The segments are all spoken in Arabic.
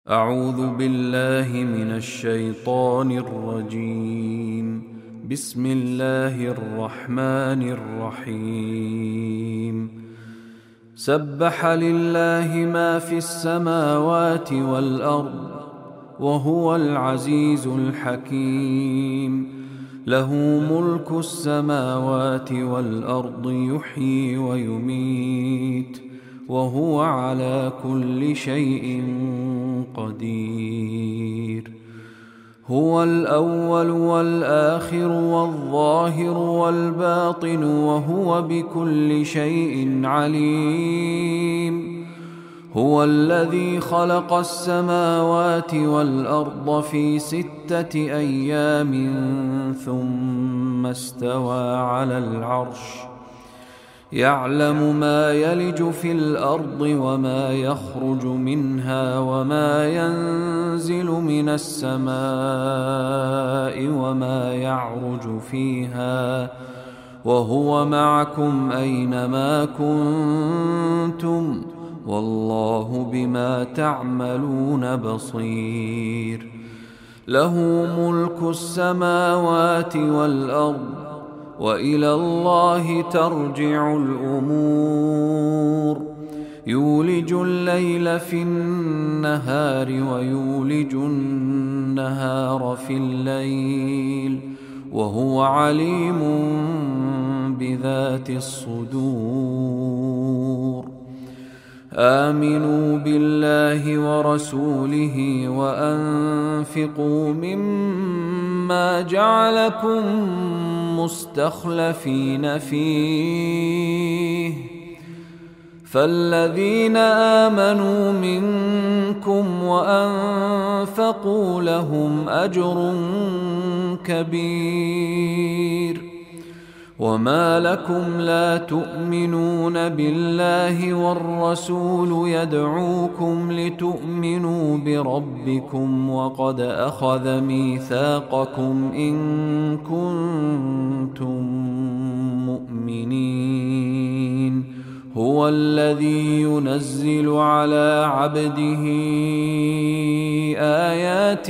أعوذ بالله من الشيطان الرجيم. بسم الله الرحمن الرحيم. سبح لله ما في السماوات والأرض وهو العزيز الحكيم. له ملك السماوات والأرض يحيي ويميت وهو على كل شيء قدير. هو الأول والآخر والظاهر والباطن وهو بكل شيء عليم. هو الذي خلق السماوات والأرض في 6 أيام ثم استوى على العرش. يعلم ما يلج في الأرض وما يخرج منها وما ينزل من السماء وما يعرج فيها وهو معكم أينما كنتم والله بما تعملون بصير. له ملك السماوات والأرض وإلى الله ترجع الأمور. يولج الليل في النهار ويولج النهار في الليل وهو عليم بذات الصدور. آمنوا بالله ورسوله وأنفقوا مما جعلكم مستخلفين فيه، فالذين آمنوا منكم وأنفقوا لهم أجر كبير. وما لكم لا تؤمنون بالله والرسول يدعوكم لتؤمنوا بربكم وقد أخذ ميثاقكم إن كنتم مؤمنين. هو الذي ينزل على عبده آيات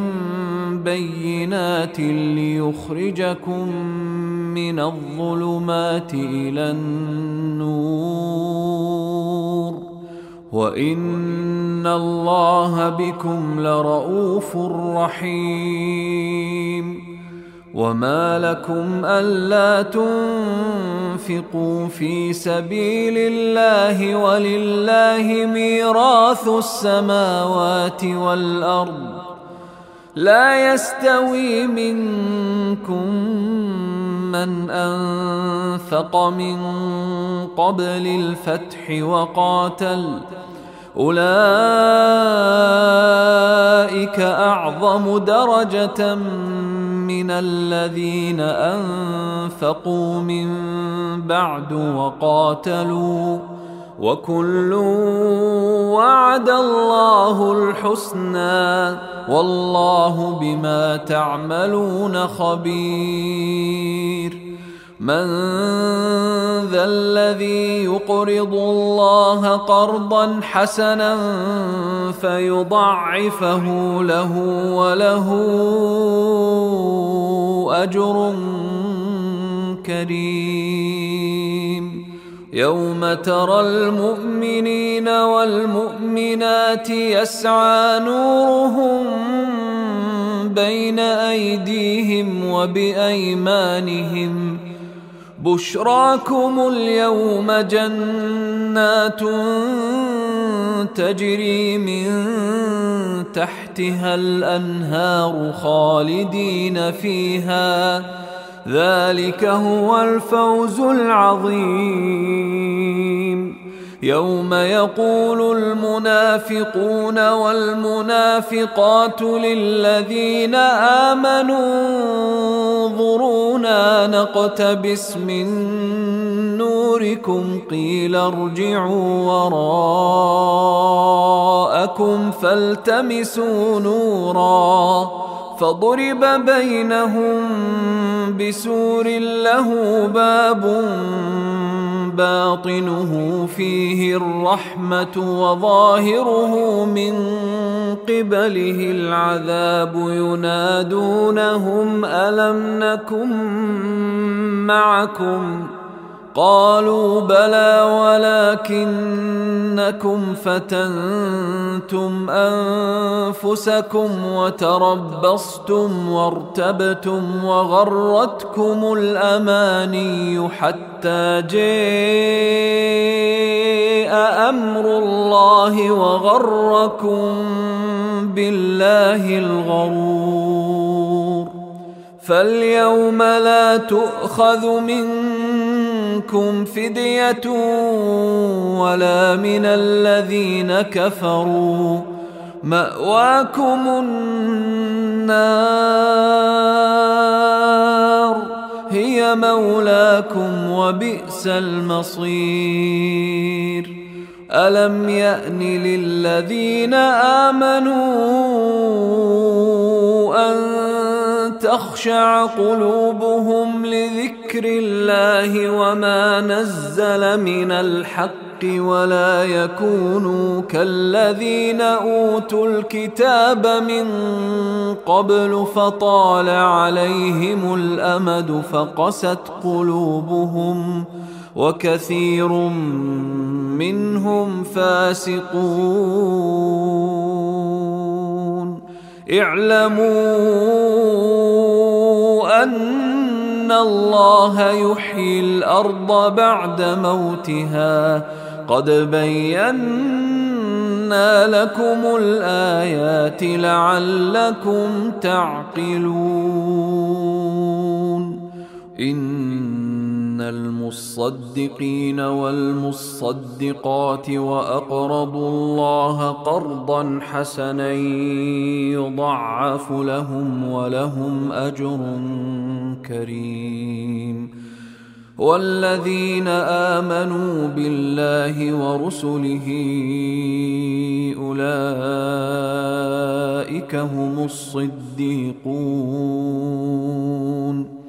بينات ليخرجكم من الظلمات إلى النور وإن الله بكم لرؤوف رحيم. وما لكم ألا تنفقوا في سبيل الله ولله ميراث السماوات والأرض. لا يستوي منكم من أنفق من قبل الفتح وقاتل، أولئك أعظم درجة من الذين أنفقوا من بعد وقاتلوا، وكل وعد الله الحسنى والله بما تعملون خبير. من ذا الذي يقرض الله قرضا حسنا فيضاعفه له وله أجر كريم. يوم ترى المؤمنين والمؤمنات يسعى نورهم بين أيديهم وبأيمانهم بشراكم اليوم جنات تجري من تحتها الأنهار خالدين فيها، ذلك هو الفوز العظيم. يوم يقول المنافقون والمنافقات للذين آمنوا انظرونا نقتبس من نوركم قيل ارجعوا وراءكم فالتمسوا نورا فضرب بينهم بسور له باب باطنه فيه الرحمة وظاهره من قبله العذاب ينادونهم ألم نكن معكم قالوا بلى ولكنكم فتنتم أنفسكم وتربصتم وارتبتم وغرتكم الأماني حتى جاء أمر الله وغركم بالله الغرور فاليوم لا تؤخذ منكم فدية ولا من الذين كفروا مأواكم النار هي مولاكم وبئس المصير ألم يأن للذين آمنوا أن تخشع قلوبهم لذكر الله وما نزل من الحق ولا يكونوا كالذين أوتوا الكتاب من قبل فطال عليهم الأمد فقست قلوبهم وكثير منهم فاسقون اعلموا أن الله يحيي الأرض بعد موتها قد بينا لكم الآيات لعلكم تعقلون إن المصدقين والمصدقات وأقرضوا الله قرضا حسنا يضاعف لهم ولهم أجر كريم والذين آمنوا بالله ورسله أولئك هم الصديقون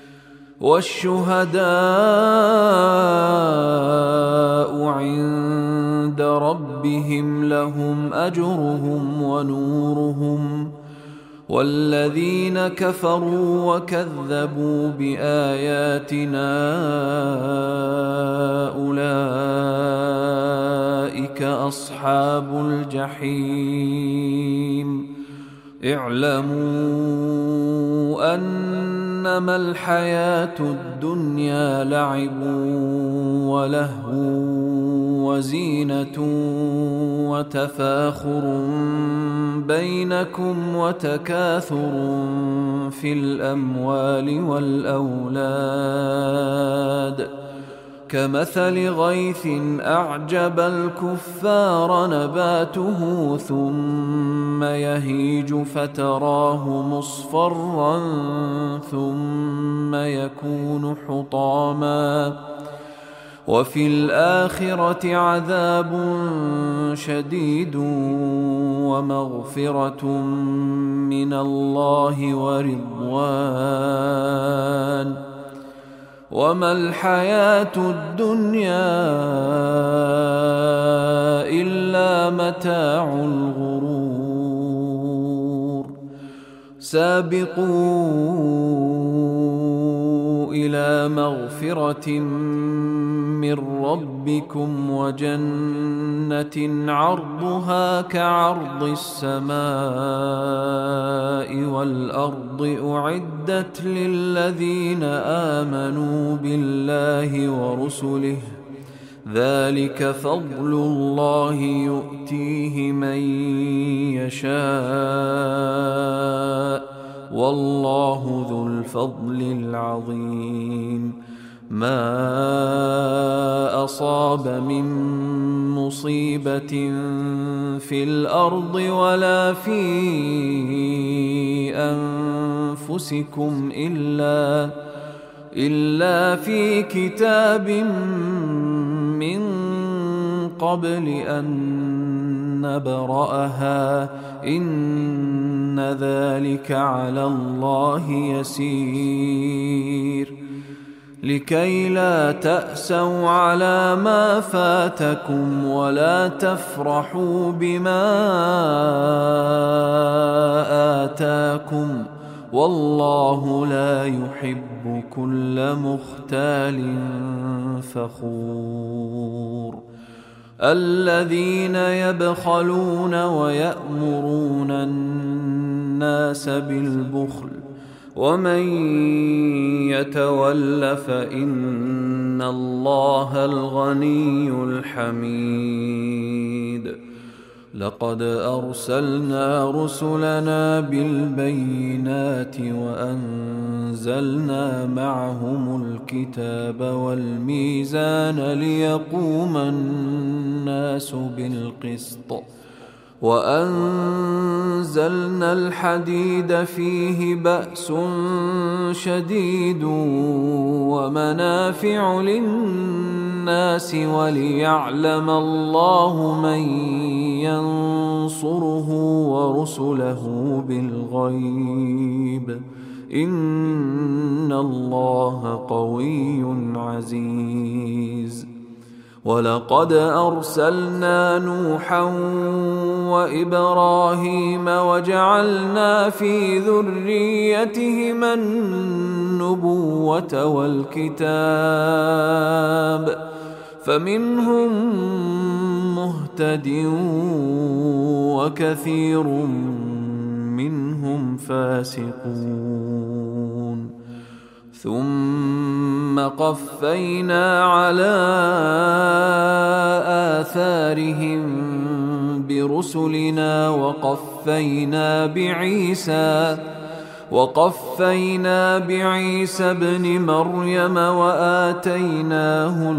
والشهداء عند ربهم لهم أجرهم ونورهم والذين كفروا وكذبوا بآياتنا أولئك أصحاب الجحيم اعلموا أنما الحياة الدنيا لعب ولهو وزينة وتفاخر بينكم وتكاثر في الأموال والأولاد كمثل غيث أعجب الكفار نباته ثم يهيج فتراه مصفرا ثم يكون حطاما وفي الآخرة عذاب شديد ومغفرة من الله ورضوان وما الحياة الدنيا إلا متاع الغرور سابقوا إلى مغفرة من ربكم وجنة عرضها كعرض السماء والأرض أعدت للذين آمنوا بالله ورسله ذلك فضل الله يؤتيه من يشاء والله ذو الفضل العظيم ما أصاب من مصيبة في الأرض ولا في أنفسكم إلا في كتاب من قبل أن نبرأها إن ذلك على الله يسير لكي لا تأسوا على ما فاتكم ولا تفرحوا بما آتاكم والله لا يحب كل مختال فخور. الذين يبخلون ويأمرون الناس بالبخل ومن يتول فإن الله الغني الحميد. لقد أرسلنا رسلنا بالبينات وأنزلنا معهم الكتاب والميزان ليقوم الناس بالقسط وأنزلنا الحديد فيه بأس شديد ومنافع للناس وليعلم الله من ينصره ورسله بالغيب إن الله قوي عزيز. ولقد أرسلنا نوحا وإبراهيم وجعلنا في ذريتهما النبوة والكتاب فمنهم مهتد وكثير منهم فاسقون. ثم قفينا على آثارهم برسلنا وقفينا بعيسى ابن مريم وآتيناه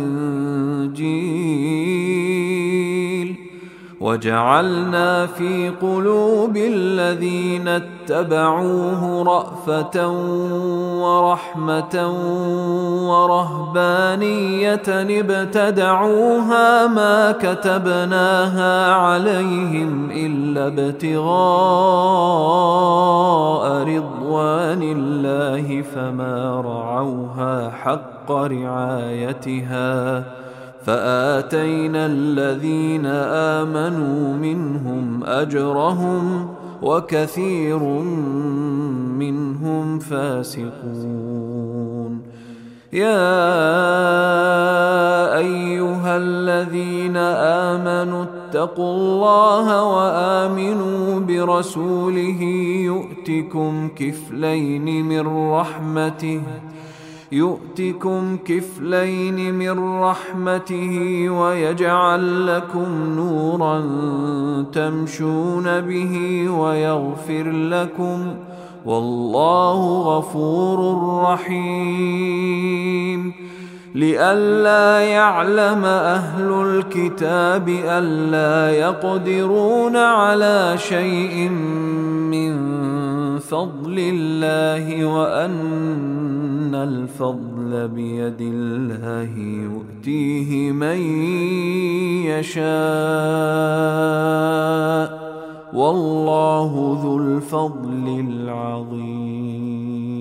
الإنجيل وجعلنا في قلوب الذين اتبعوه رأفة ورحمة ورهبانية ابتدعوها ما كتبناها عليهم إلا ابتغاء رضوان الله فما رعوها حق رعايتها فآتينا الذين آمنوا منهم أجرهم وكثير منهم فاسقون. يا أيها الذين آمنوا اتقوا الله وآمنوا برسوله يؤتكم كفلين من رحمته ويجعل لكم نورا تمشون به ويغفر لكم والله غفور رحيم. لئلا يعلم أهل الكتاب ألا يقدرون على شيء من فضل الله وأن الفضل بيد الله يؤتيه من يشاء والله ذو الفضل العظيم.